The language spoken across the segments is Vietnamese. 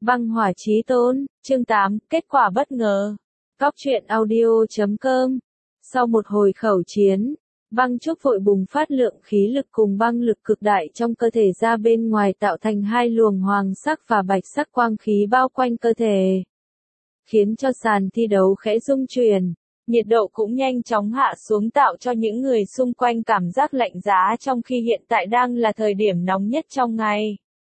Băng hỏa chí tôn, chương 8, kết quả bất ngờ. Góc truyện audio.com. Sau một hồi khẩu chiến, băng trúc vội bùng phát lượng khí lực cùng băng lực cực đại trong cơ thể ra bên ngoài tạo thành hai luồng hoàng sắc và bạch sắc quang khí bao quanh cơ thể, khiến cho sàn thi đấu khẽ rung chuyển. Nhiệt độ cũng nhanh chóng hạ xuống tạo cho những người xung quanh cảm giác lạnh giá trong khi hiện tại đang là thời điểm nóng nhất trong ngày.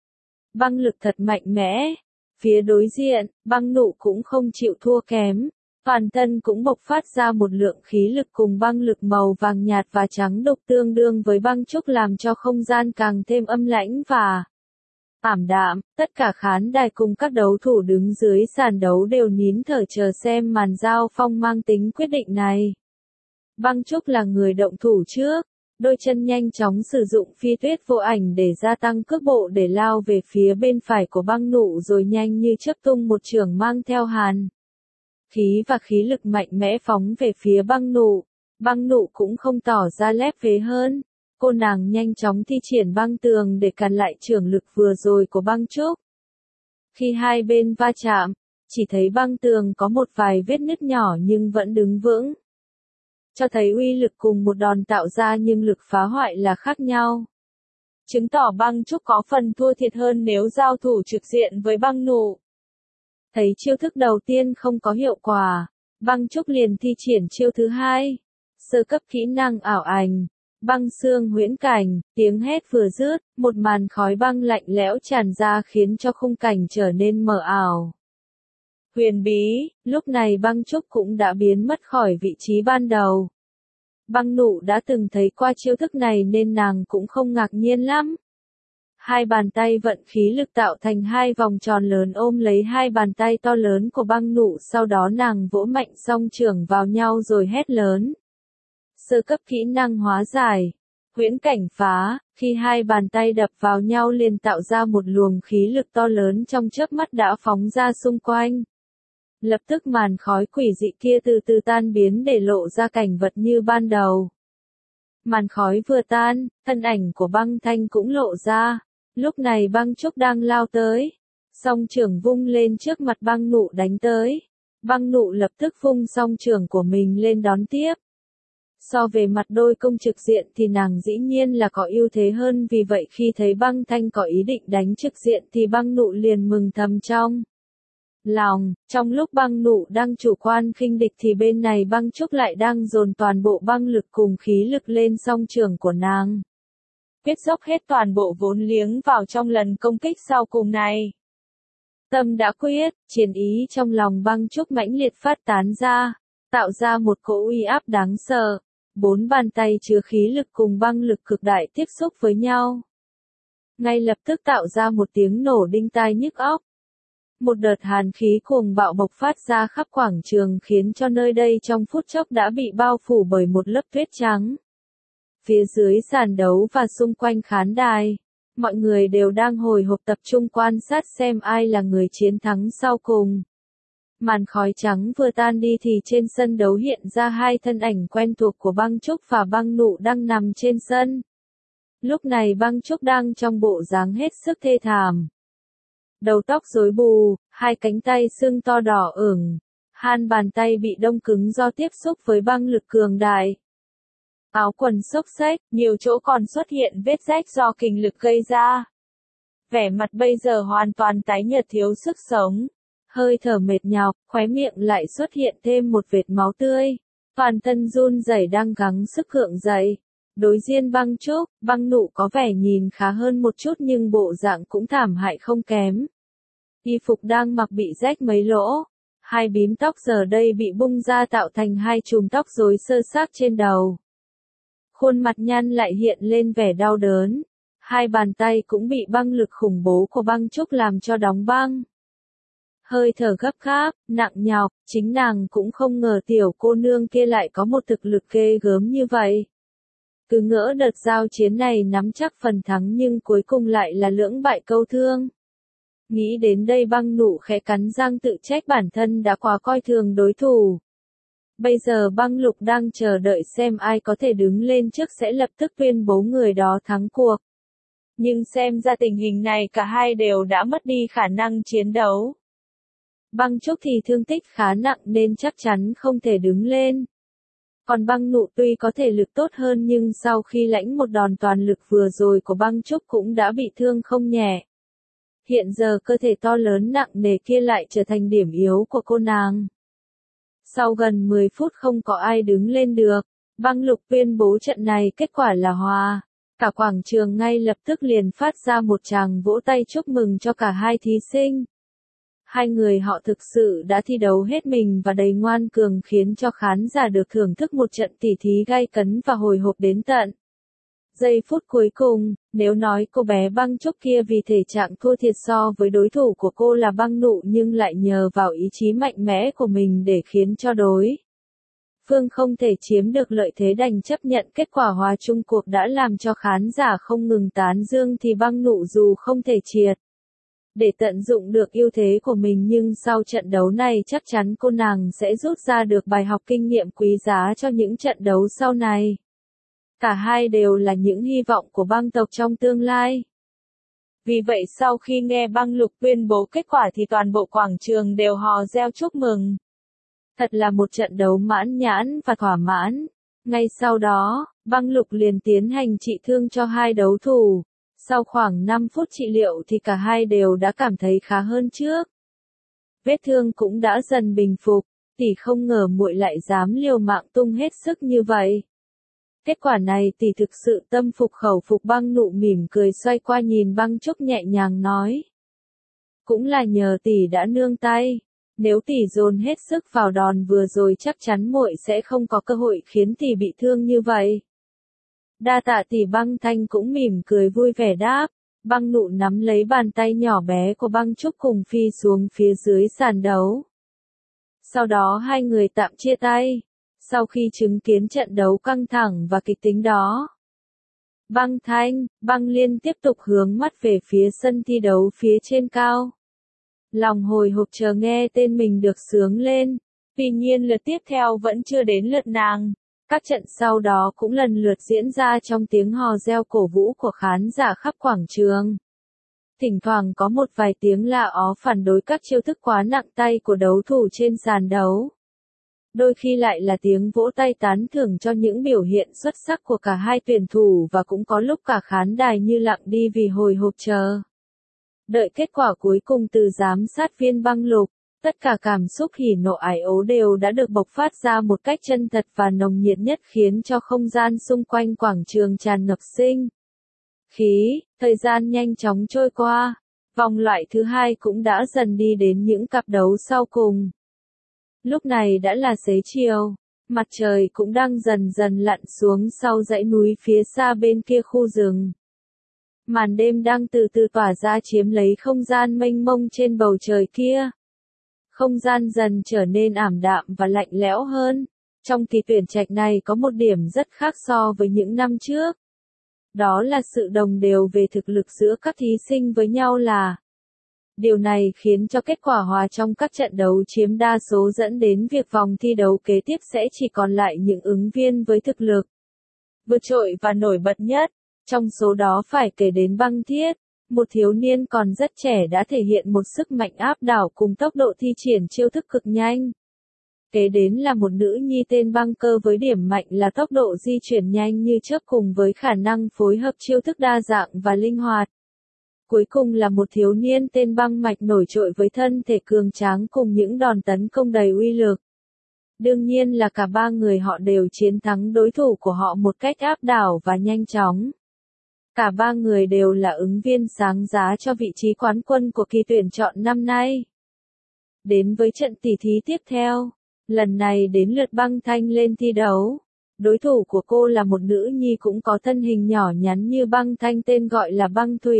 Băng lực thật mạnh mẽ. Phía đối diện, băng nụ cũng không chịu thua kém. Toàn thân cũng bộc phát ra một lượng khí lực cùng băng lực màu vàng nhạt và trắng đục tương đương với băng trúc làm cho không gian càng thêm âm lãnh và ảm đạm. Tất cả khán đài cùng các đấu thủ đứng dưới sàn đấu đều nín thở chờ xem màn giao phong mang tính quyết định này. Băng trúc là người động thủ trước. Đôi chân nhanh chóng sử dụng phi tuyết vô ảnh để gia tăng cước bộ để lao về phía bên phải của băng nụ rồi nhanh như chớp tung một chưởng mang theo hàn khí và khí lực mạnh mẽ phóng về phía băng nụ. Băng nụ cũng không tỏ ra lép vế hơn. Cô nàng nhanh chóng thi triển băng tường để cản lại chưởng lực vừa rồi của băng trúc. Khi hai bên va chạm, chỉ thấy băng tường có một vài vết nứt nhỏ nhưng vẫn đứng vững. Cho thấy uy lực cùng một đòn tạo ra nhưng lực phá hoại là khác nhau. Chứng tỏ băng trúc có phần thua thiệt hơn nếu giao thủ trực diện với băng nụ. Thấy chiêu thức đầu tiên không có hiệu quả, băng trúc liền thi triển chiêu thứ hai. Sơ cấp kỹ năng ảo ảnh, băng xương huyễn cảnh, tiếng hét vừa dứt, một màn khói băng lạnh lẽo tràn ra khiến cho khung cảnh trở nên mờ ảo. Huyền bí, lúc này băng trúc cũng đã biến mất khỏi vị trí ban đầu. Băng nụ đã từng thấy qua chiêu thức này nên nàng cũng không ngạc nhiên lắm. Hai bàn tay vận khí lực tạo thành hai vòng tròn lớn ôm lấy hai bàn tay to lớn của băng nụ, sau đó nàng vỗ mạnh song chưởng vào nhau rồi hét lớn. Sơ cấp kỹ năng hóa giải, huyễn cảnh phá, khi hai bàn tay đập vào nhau liền tạo ra một luồng khí lực to lớn trong chớp mắt đã phóng ra xung quanh. Lập tức màn khói quỷ dị kia từ từ tan biến để lộ ra cảnh vật như ban đầu. Màn khói vừa tan, thân ảnh của băng thanh cũng lộ ra. Lúc này băng trúc đang lao tới. Song chưởng vung lên trước mặt băng nụ đánh tới. Băng nụ lập tức vung song chưởng của mình lên đón tiếp. So về mặt đôi công trực diện thì nàng dĩ nhiên là có ưu thế hơn, vì vậy khi thấy băng thanh có ý định đánh trực diện thì băng nụ liền mừng thầm trong lòng. Trong lúc băng nụ đang chủ quan khinh địch thì bên này băng trúc lại đang dồn toàn bộ băng lực cùng khí lực lên song chưởng của nàng. Quyết dốc hết toàn bộ vốn liếng vào trong lần công kích sau cùng này. Tâm đã quyết, chiến ý trong lòng băng trúc mãnh liệt phát tán ra, tạo ra một cỗ uy áp đáng sợ. Bốn bàn tay chứa khí lực cùng băng lực cực đại tiếp xúc với nhau. Ngay lập tức tạo ra một tiếng nổ đinh tai nhức óc. Một đợt hàn khí cuồng bạo bộc phát ra khắp quảng trường khiến cho nơi đây trong phút chốc đã bị bao phủ bởi một lớp tuyết trắng. Phía dưới sàn đấu và xung quanh khán đài, mọi người đều đang hồi hộp tập trung quan sát xem ai là người chiến thắng sau cùng. Màn khói trắng vừa tan đi thì trên sân đấu hiện ra hai thân ảnh quen thuộc của băng trúc và băng nụ đang nằm trên sân. Lúc này băng trúc đang trong bộ dáng hết sức thê thảm. Đầu tóc rối bù, hai cánh tay sưng to đỏ ửng, hai bàn tay bị đông cứng do tiếp xúc với băng lực cường đại. Áo quần xốc xếch, nhiều chỗ còn xuất hiện vết rách do kình lực gây ra. Vẻ mặt bây giờ hoàn toàn tái nhợt thiếu sức sống. Hơi thở mệt nhọc, khóe miệng lại xuất hiện thêm một vệt máu tươi. Toàn thân run rẩy đang gắng sức gượng dậy. Đối diện băng trúc, băng nụ có vẻ nhìn khá hơn một chút nhưng bộ dạng cũng thảm hại không kém. Y phục đang mặc bị rách mấy lỗ. Hai bím tóc giờ đây bị bung ra tạo thành hai chùm tóc rối xơ xác trên đầu. Khuôn mặt nhăn lại hiện lên vẻ đau đớn. Hai bàn tay cũng bị băng lực khủng bố của băng trúc làm cho đóng băng. Hơi thở gấp gáp, nặng nhọc, chính nàng cũng không ngờ tiểu cô nương kia lại có một thực lực ghê gớm như vậy. Cứ ngỡ đợt giao chiến này nắm chắc phần thắng nhưng cuối cùng lại là lưỡng bại câu thương. Nghĩ đến đây băng nụ khẽ cắn răng tự trách bản thân đã quá coi thường đối thủ. Bây giờ băng lục đang chờ đợi xem ai có thể đứng lên trước sẽ lập tức tuyên bố người đó thắng cuộc. Nhưng xem ra tình hình này cả hai đều đã mất đi khả năng chiến đấu. Băng Trúc thì thương tích khá nặng nên chắc chắn không thể đứng lên. Còn Băng Nụ tuy có thể lực tốt hơn nhưng sau khi lãnh một đòn toàn lực vừa rồi của Băng Trúc cũng đã bị thương không nhẹ. Hiện giờ cơ thể to lớn nặng nề kia lại trở thành điểm yếu của cô nàng. Sau gần 10 phút không có ai đứng lên được, Băng Lục tuyên bố trận này kết quả là hòa. Cả quảng trường ngay lập tức liền phát ra một tràng vỗ tay chúc mừng cho cả hai thí sinh. Hai người họ thực sự đã thi đấu hết mình và đầy ngoan cường khiến cho khán giả được thưởng thức một trận tỉ thí gay cấn và hồi hộp đến tận giây phút cuối cùng. Nếu nói cô bé Băng Trúc kia vì thể trạng thua thiệt so với đối thủ của cô là Băng Nụ nhưng lại nhờ vào ý chí mạnh mẽ của mình để khiến cho đối phương không thể chiếm được lợi thế đành chấp nhận kết quả hòa chung cuộc đã làm cho khán giả không ngừng tán dương thì Băng Nụ dù không thể triệt để tận dụng được ưu thế của mình nhưng sau trận đấu này chắc chắn cô nàng sẽ rút ra được bài học kinh nghiệm quý giá cho những trận đấu sau này. Cả hai đều là những hy vọng của băng tộc trong tương lai. Vì vậy sau khi nghe Băng Lục tuyên bố kết quả thì toàn bộ quảng trường đều hò reo chúc mừng. Thật là một trận đấu mãn nhãn và thỏa mãn. Ngay sau đó, Băng Lục liền tiến hành trị thương cho hai đấu thủ. Sau khoảng 5 phút trị liệu thì cả hai đều đã cảm thấy khá hơn trước. Vết thương cũng đã dần bình phục, tỷ không ngờ muội lại dám liều mạng tung hết sức như vậy. Kết quả này tỷ thực sự tâm phục khẩu phục. Băng Nụ mỉm cười xoay qua nhìn Băng Trúc nhẹ nhàng nói. Cũng là nhờ tỷ đã nương tay. Nếu tỷ dồn hết sức vào đòn vừa rồi chắc chắn muội sẽ không có cơ hội khiến tỷ bị thương như vậy. Đa tạ tỷ. Băng Thanh cũng mỉm cười vui vẻ đáp. Băng Nụ nắm lấy bàn tay nhỏ bé của Băng Trúc cùng phi xuống phía dưới sàn đấu. Sau đó hai người tạm chia tay. Sau khi chứng kiến trận đấu căng thẳng và kịch tính đó, Băng Thanh, Băng Liên tiếp tục hướng mắt về phía sân thi đấu phía trên cao. Lòng hồi hộp chờ nghe tên mình được xướng lên. Tuy nhiên lượt tiếp theo vẫn chưa đến lượt nàng. Các trận sau đó cũng lần lượt diễn ra trong tiếng hò reo cổ vũ của khán giả khắp quảng trường. Thỉnh thoảng có một vài tiếng la ó phản đối các chiêu thức quá nặng tay của đấu thủ trên sàn đấu. Đôi khi lại là tiếng vỗ tay tán thưởng cho những biểu hiện xuất sắc của cả hai tuyển thủ và cũng có lúc cả khán đài như lặng đi vì hồi hộp chờ đợi kết quả cuối cùng từ giám sát viên Băng Lục. Tất cả cảm xúc hỉ nộ ái ố đều đã được bộc phát ra một cách chân thật và nồng nhiệt nhất khiến cho không gian xung quanh quảng trường tràn ngập sinh khí. Thời gian nhanh chóng trôi qua. Vòng loại thứ hai cũng đã dần đi đến những cặp đấu sau cùng. Lúc này đã là xế chiều, mặt trời cũng đang dần dần lặn xuống sau dãy núi phía xa bên kia khu rừng. Màn đêm đang từ từ tỏa ra chiếm lấy không gian mênh mông trên bầu trời kia. Không gian dần trở nên ảm đạm và lạnh lẽo hơn. Trong kỳ tuyển trạch này có một điểm rất khác so với những năm trước. Đó là sự đồng đều về thực lực giữa các thí sinh với nhau là. Điều này khiến cho kết quả hòa trong các trận đấu chiếm đa số dẫn đến việc vòng thi đấu kế tiếp sẽ chỉ còn lại những ứng viên với thực lực vượt trội và nổi bật nhất. Trong số đó phải kể đến Băng Thiết, một thiếu niên còn rất trẻ đã thể hiện một sức mạnh áp đảo cùng tốc độ thi triển chiêu thức cực nhanh. Kế đến là một nữ nhi tên Băng Cơ với điểm mạnh là tốc độ di chuyển nhanh như chớp cùng với khả năng phối hợp chiêu thức đa dạng và linh hoạt. Cuối cùng là một thiếu niên tên Băng Mạch nổi trội với thân thể cường tráng cùng những đòn tấn công đầy uy lực. Đương nhiên là cả ba người họ đều chiến thắng đối thủ của họ một cách áp đảo và nhanh chóng. Cả ba người đều là ứng viên sáng giá cho vị trí quán quân của kỳ tuyển chọn năm nay. Đến với trận tỉ thí tiếp theo, lần này đến lượt Băng Thanh lên thi đấu. Đối thủ của cô là một nữ nhi cũng có thân hình nhỏ nhắn như Băng Thanh tên gọi là Băng Thủy.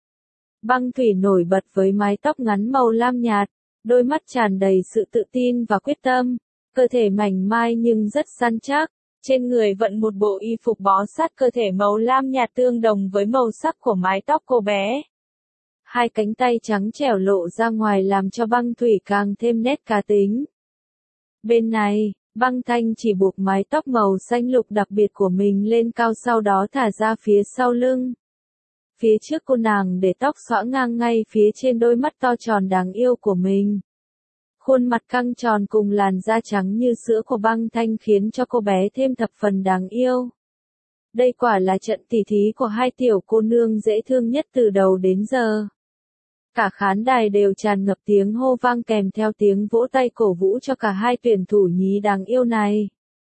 Băng Thủy nổi bật với mái tóc ngắn màu lam nhạt, đôi mắt tràn đầy sự tự tin và quyết tâm, cơ thể mảnh mai nhưng rất săn chắc, trên người vận một bộ y phục bó sát cơ thể màu lam nhạt tương đồng với màu sắc của mái tóc cô bé. Hai cánh tay trắng trẻo lộ ra ngoài làm cho Băng Thủy càng thêm nét cá tính. Bên này, Băng Thanh chỉ buộc mái tóc màu xanh lục đặc biệt của mình lên cao sau đó thả ra phía sau lưng. phía trước cô nàng để tóc xõa ngang ngay phía trên đôi mắt to tròn đáng yêu của mình. Khuôn mặt căng tròn cùng làn da trắng như sữa của Băng Thanh khiến cho cô bé thêm thập phần đáng yêu. Đây quả là trận tỉ thí của hai tiểu cô nương dễ thương nhất từ đầu đến giờ. Cả khán đài đều tràn ngập tiếng hô vang kèm theo tiếng vỗ tay cổ vũ cho cả hai tuyển thủ nhí đáng yêu này.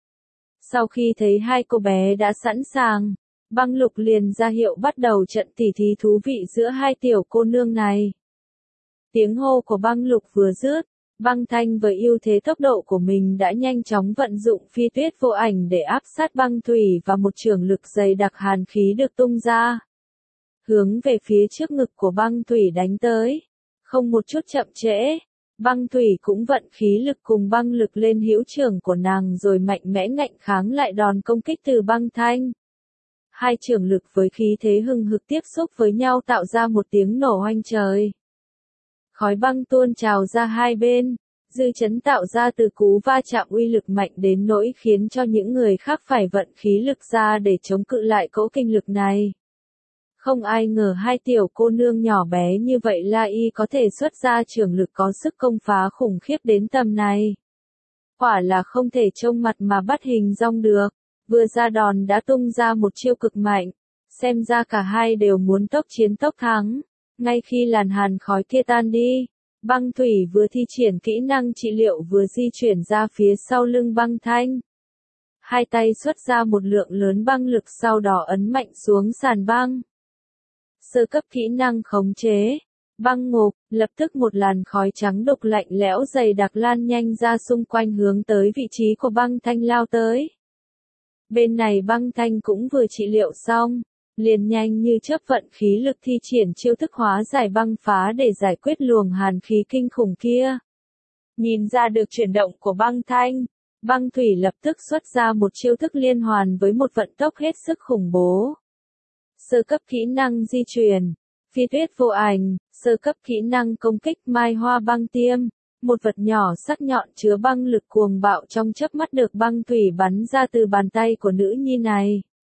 Sau khi thấy hai cô bé đã sẵn sàng, Băng Lục liền ra hiệu bắt đầu trận tỉ thí thú vị giữa hai tiểu cô nương này. Tiếng hô của Băng Lục vừa dứt, Băng Thanh với ưu thế tốc độ của mình đã nhanh chóng vận dụng phi tuyết vô ảnh để áp sát Băng Thủy và một chưởng lực dày đặc hàn khí được tung ra. Hướng về phía trước ngực của Băng Thủy đánh tới. Không một chút chậm trễ, Băng Thủy cũng vận khí lực cùng băng lực lên hữu chưởng của nàng rồi mạnh mẽ ngạnh kháng lại đòn công kích từ Băng Thanh. Hai chưởng lực với khí thế hừng hực tiếp xúc với nhau tạo ra một tiếng nổ oanh trời. Khói băng tuôn trào ra hai bên, dư chấn tạo ra từ cú va chạm uy lực mạnh đến nỗi khiến cho những người khác phải vận khí lực ra để chống cự lại cỗ kinh lực này. Không ai ngờ hai tiểu cô nương nhỏ bé như vậy La Y có thể xuất ra chưởng lực có sức công phá khủng khiếp đến tầm này. Quả là không thể trông mặt mà bắt hình dong được, vừa ra đòn đã tung ra một chiêu cực mạnh, xem ra cả hai đều muốn tốc chiến tốc thắng. Ngay khi làn hàn khói kia tan đi, Băng Thủy vừa thi triển kỹ năng trị liệu vừa di chuyển ra phía sau lưng Băng Thanh. Hai tay xuất ra một lượng lớn băng lực sau đó ấn mạnh xuống sàn băng. Sơ cấp kỹ năng khống chế, băng ngục, lập tức một làn khói trắng đục lạnh lẽo dày đặc lan nhanh ra xung quanh hướng tới vị trí của Băng Thanh lao tới. Bên này Băng Thanh cũng vừa trị liệu xong, liền nhanh như chớp vận khí lực thi triển chiêu thức hóa giải băng phá để giải quyết luồng hàn khí kinh khủng kia. Nhìn ra được chuyển động của Băng Thanh, Băng Thủy lập tức xuất ra một chiêu thức liên hoàn với một vận tốc hết sức khủng bố. Sơ cấp kỹ năng di chuyển, phi tuyết vô ảnh, sơ cấp kỹ năng công kích mai hoa băng tiêm, một vật nhỏ sắc nhọn chứa băng lực cuồng bạo trong chớp mắt được Băng Thủy bắn ra từ bàn tay của nữ nhi này.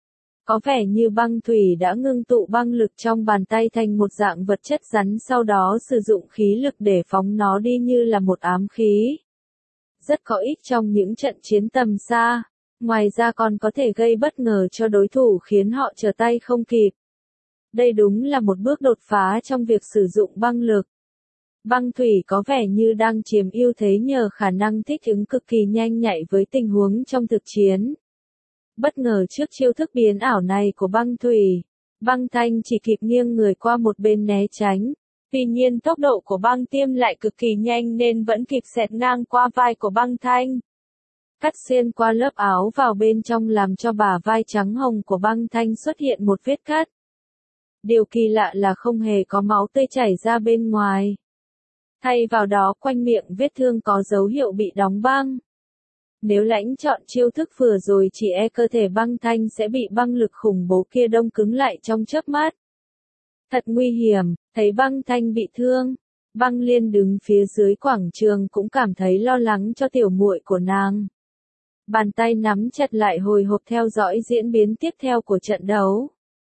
Có vẻ như Băng Thủy đã ngưng tụ băng lực trong bàn tay thành một dạng vật chất rắn sau đó sử dụng khí lực để phóng nó đi như là một ám khí. Rất có ích trong những trận chiến tầm xa, ngoài ra còn có thể gây bất ngờ cho đối thủ khiến họ trở tay không kịp. Đây đúng là một bước đột phá trong việc sử dụng băng lực. Băng Thủy có vẻ như đang chiếm ưu thế nhờ khả năng thích ứng cực kỳ nhanh nhạy với tình huống trong thực chiến. Bất ngờ trước chiêu thức biến ảo này của Băng Thủy, Băng Thanh chỉ kịp nghiêng người qua một bên né tránh. Tuy nhiên tốc độ của Băng Tiêm lại cực kỳ nhanh nên vẫn kịp xẹt ngang qua vai của Băng Thanh. Cắt xuyên qua lớp áo vào bên trong làm cho bả vai trắng hồng của Băng Thanh xuất hiện một vết cắt. Điều kỳ lạ là không hề có máu tươi chảy ra bên ngoài. Thay vào đó quanh miệng vết thương có dấu hiệu bị đóng băng. Nếu lãnh chọn chiêu thức vừa rồi chỉ e cơ thể Băng Thanh sẽ bị băng lực khủng bố kia đông cứng lại trong chớp mắt. Thật nguy hiểm, thấy Băng Thanh bị thương, Băng Liên đứng phía dưới quảng trường cũng cảm thấy lo lắng cho tiểu muội của nàng. Bàn tay nắm chặt lại hồi hộp theo dõi diễn biến tiếp theo của trận đấu.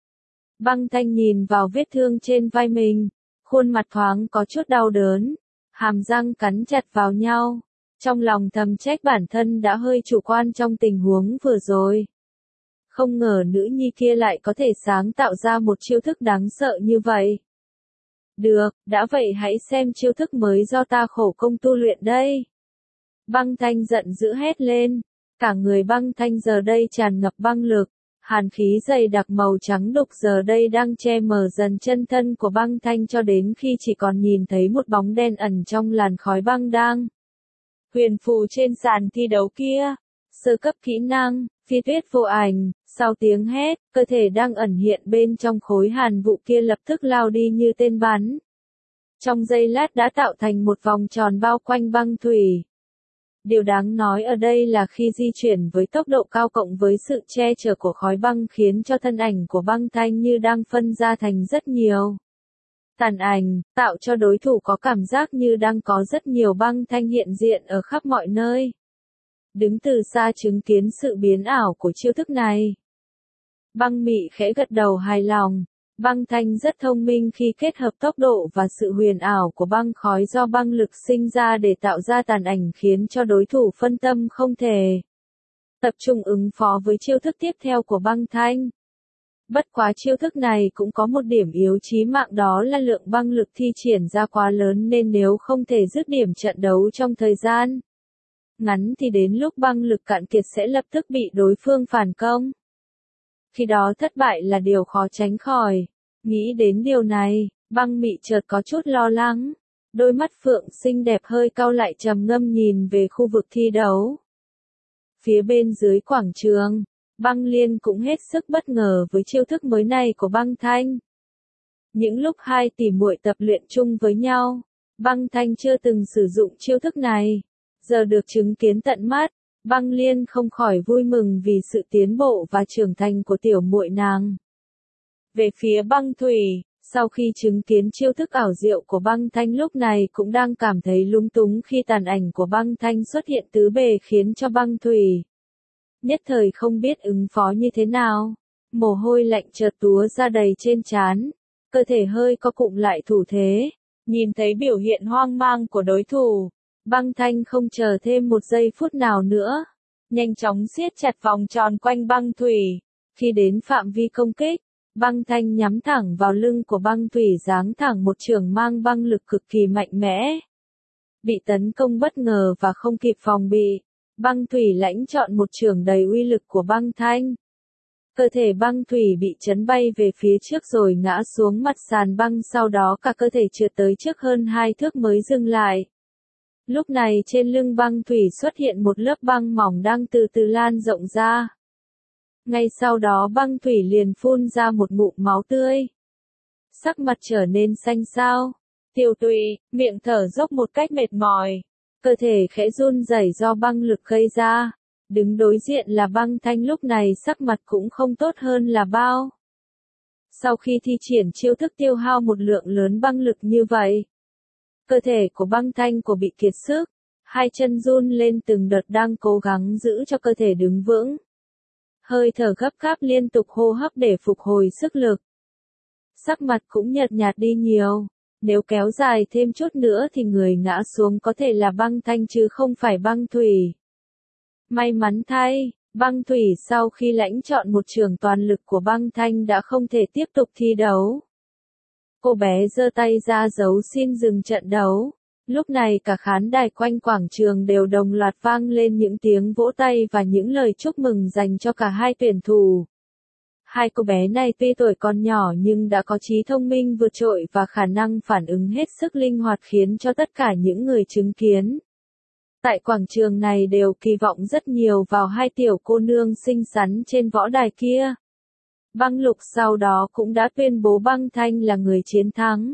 Băng Thanh nhìn vào vết thương trên vai mình, khuôn mặt thoáng có chút đau đớn, hàm răng cắn chặt vào nhau. Trong lòng thầm trách bản thân đã hơi chủ quan trong tình huống vừa rồi. Không ngờ nữ nhi kia lại có thể sáng tạo ra một chiêu thức đáng sợ như vậy. Được, đã vậy hãy xem chiêu thức mới do ta khổ công tu luyện đây. Băng Thanh giận dữ hét lên. Cả người Băng Thanh giờ đây tràn ngập băng lực. Hàn khí dày đặc màu trắng đục giờ đây đang che mờ dần chân thân của Băng Thanh cho đến khi chỉ còn nhìn thấy một bóng đen ẩn trong làn khói băng đang huyền phù trên sàn thi đấu kia. Sơ cấp kỹ năng, phi tuyết vô ảnh, sau tiếng hét, cơ thể đang ẩn hiện bên trong khối hàn vụ kia lập tức lao đi như tên bắn. Trong giây lát đã tạo thành một vòng tròn bao quanh Băng Thủy. Điều đáng nói ở đây là khi di chuyển với tốc độ cao cộng với sự che chở của khói băng khiến cho thân ảnh của Băng Thanh như đang phân ra thành rất nhiều tàn ảnh, tạo cho đối thủ có cảm giác như đang có rất nhiều Băng Thanh hiện diện ở khắp mọi nơi. Đứng từ xa chứng kiến sự biến ảo của chiêu thức này, Băng Mị khẽ gật đầu hài lòng, Băng Thanh rất thông minh khi kết hợp tốc độ và sự huyền ảo của băng khói do băng lực sinh ra để tạo ra tàn ảnh khiến cho đối thủ phân tâm không thể tập trung ứng phó với chiêu thức tiếp theo của Băng Thanh. Bất quá chiêu thức này cũng có một điểm yếu chí mạng, đó là lượng băng lực thi triển ra quá lớn, nên nếu không thể dứt điểm trận đấu trong thời gian ngắn thì đến lúc băng lực cạn kiệt sẽ lập tức bị đối phương phản công. Khi đó thất bại là điều khó tránh khỏi. Nghĩ đến điều này, Băng Mị chợt có chút lo lắng. Đôi mắt phượng xinh đẹp hơi cau lại, trầm ngâm nhìn về khu vực thi đấu. Phía bên dưới quảng trường, Băng Liên cũng hết sức bất ngờ với chiêu thức mới này của Băng Thanh. Những lúc hai tỷ muội tập luyện chung với nhau, Băng Thanh chưa từng sử dụng chiêu thức này. Giờ được chứng kiến tận mắt, Băng Liên không khỏi vui mừng vì sự tiến bộ và trưởng thành của tiểu muội nàng. Về phía Băng Thủy, sau khi chứng kiến chiêu thức ảo diệu của Băng Thanh, lúc này cũng đang cảm thấy lúng túng khi tàn ảnh của Băng Thanh xuất hiện tứ bề, khiến cho Băng Thủy nhất thời không biết ứng phó như thế nào. Mồ hôi lạnh chợt túa ra đầy trên trán, cơ thể hơi co cụm lại thủ thế. Nhìn thấy biểu hiện hoang mang của đối thủ, Băng Thanh không chờ thêm một giây phút nào nữa, nhanh chóng siết chặt vòng tròn quanh Băng Thủy. Khi đến phạm vi công kích, Băng Thanh nhắm thẳng vào lưng của Băng Thủy, giáng thẳng một chưởng mang băng lực cực kỳ mạnh mẽ. Bị tấn công bất ngờ và không kịp phòng bị, Băng Thủy lãnh chọn một chưởng đầy uy lực của Băng Thanh. Cơ thể Băng Thủy bị chấn bay về phía trước rồi ngã xuống mặt sàn băng, sau đó cả cơ thể trượt tới trước hơn 2 thước mới dừng lại. Lúc này trên lưng Băng Thủy xuất hiện một lớp băng mỏng đang từ từ lan rộng ra. Ngay sau đó Băng Thủy liền phun ra một ngụm máu tươi. Sắc mặt trở nên xanh xao, tiêu tụy, miệng thở dốc một cách mệt mỏi. Cơ thể khẽ run rẩy do băng lực gây ra. Đứng đối diện là Băng Thanh lúc này sắc mặt cũng không tốt hơn là bao. Sau khi thi triển chiêu thức tiêu hao một lượng lớn băng lực như vậy, cơ thể của Băng Thanh bị kiệt sức, hai chân run lên từng đợt đang cố gắng giữ cho cơ thể đứng vững. Hơi thở gấp gáp liên tục hô hấp để phục hồi sức lực. Sắc mặt cũng nhợt nhạt đi nhiều. Nếu kéo dài thêm chút nữa thì người ngã xuống có thể là Băng Thanh chứ không phải Băng Thủy. May mắn thay, Băng Thủy sau khi lãnh chọn một chưởng toàn lực của Băng Thanh đã không thể tiếp tục thi đấu. Cô bé giơ tay ra dấu xin dừng trận đấu. Lúc này cả khán đài quanh quảng trường đều đồng loạt vang lên những tiếng vỗ tay và những lời chúc mừng dành cho cả hai tuyển thủ. Hai cô bé này tuy tuổi còn nhỏ nhưng đã có trí thông minh vượt trội và khả năng phản ứng hết sức linh hoạt, khiến cho tất cả những người chứng kiến tại quảng trường này đều kỳ vọng rất nhiều vào hai tiểu cô nương xinh xắn trên võ đài kia. Băng Lục sau đó cũng đã tuyên bố Băng Thanh là người chiến thắng.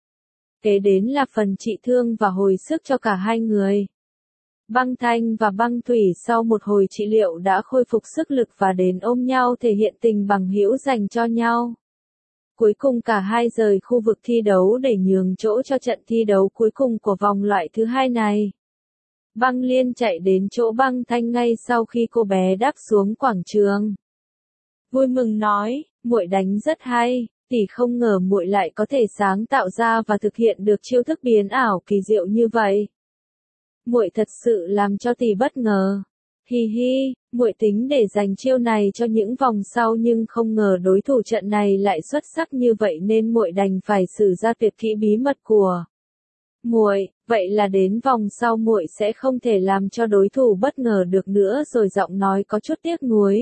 Kế đến là phần trị thương và hồi sức cho cả hai người. Băng Thanh và Băng Thủy sau một hồi trị liệu đã khôi phục sức lực và đến ôm nhau thể hiện tình bằng hữu dành cho nhau. Cuối cùng cả hai rời khu vực thi đấu để nhường chỗ cho trận thi đấu cuối cùng của vòng loại thứ hai này. Băng Liên chạy đến chỗ Băng Thanh ngay sau khi cô bé đáp xuống quảng trường. Vui mừng nói, muội đánh rất hay, tỷ không ngờ muội lại có thể sáng tạo ra và thực hiện được chiêu thức biến ảo kỳ diệu như vậy. Muội thật sự làm cho tỷ bất ngờ. Hi hi, muội tính để dành chiêu này cho những vòng sau nhưng không ngờ đối thủ trận này lại xuất sắc như vậy nên muội đành phải sử ra tuyệt kỹ bí mật của muội, vậy là đến vòng sau muội sẽ không thể làm cho đối thủ bất ngờ được nữa rồi, giọng nói có chút tiếc nuối.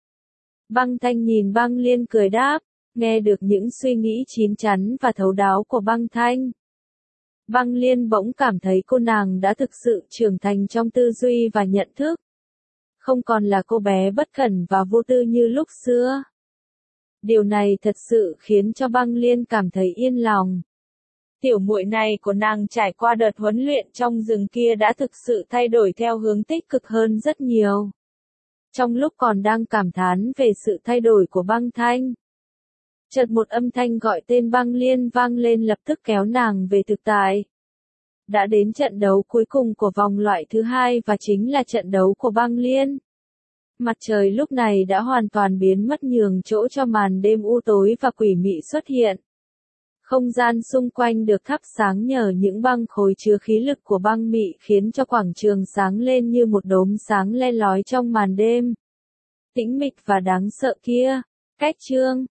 Băng Thanh nhìn Băng Liên cười đáp, nghe được những suy nghĩ chín chắn và thấu đáo của Băng Thanh. Băng Liên bỗng cảm thấy cô nàng đã thực sự trưởng thành trong tư duy và nhận thức. Không còn là cô bé bất cẩn và vô tư như lúc xưa. Điều này thật sự khiến cho Băng Liên cảm thấy yên lòng. Tiểu muội này của nàng trải qua đợt huấn luyện trong rừng kia đã thực sự thay đổi theo hướng tích cực hơn rất nhiều. Trong lúc còn đang cảm thán về sự thay đổi của Băng Thanh, chợt một âm thanh gọi tên Băng Liên vang lên, lập tức kéo nàng về thực tại. Đã đến trận đấu cuối cùng của vòng loại thứ hai và chính là trận đấu của Băng Liên. Mặt trời lúc này đã hoàn toàn biến mất nhường chỗ cho màn đêm u tối và quỷ mị xuất hiện. Không gian xung quanh được thắp sáng nhờ những băng khối chứa khí lực của băng mị khiến cho quảng trường sáng lên như một đốm sáng le lói trong màn đêm tĩnh mịch và đáng sợ kia. Cách chương